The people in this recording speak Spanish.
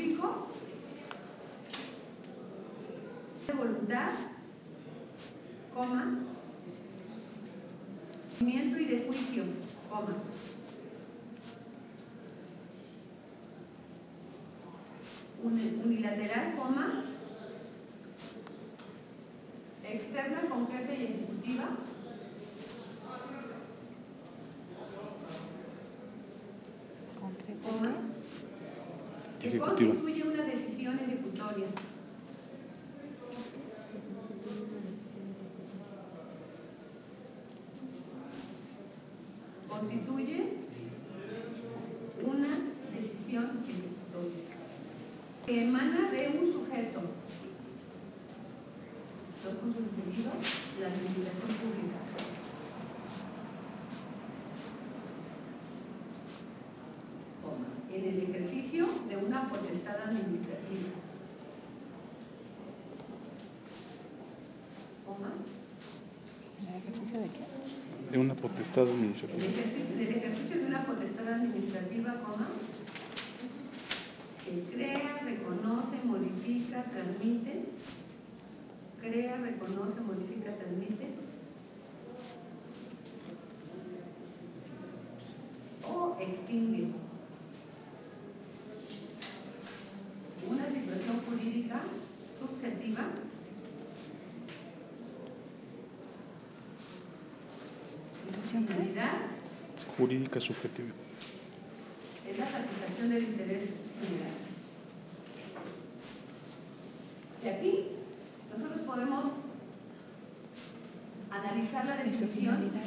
público de voluntad, coma, conocimiento y de juicio, coma. Unilateral, coma, externa, concreta y ejecutiva, coma, que constituye una decisión ejecutoria. Constituye una decisión ejecutoria que emana de un sujeto. Dos puntos seguidos, la administración pública. Coma, en el ejercicio de una potestad administrativa. Coma. ¿En el ejercicio de qué? De una potestad administrativa. En el ejercicio de una potestad administrativa, coma, que crea, reconoce, modifica, transmite, crea, reconoce, modifica, transmite, o extingue una situación jurídica subjetiva sin utilidad Jurídica subjetiva. es la satisfacción del interés general. Y aquí nosotros podemos analizar la definición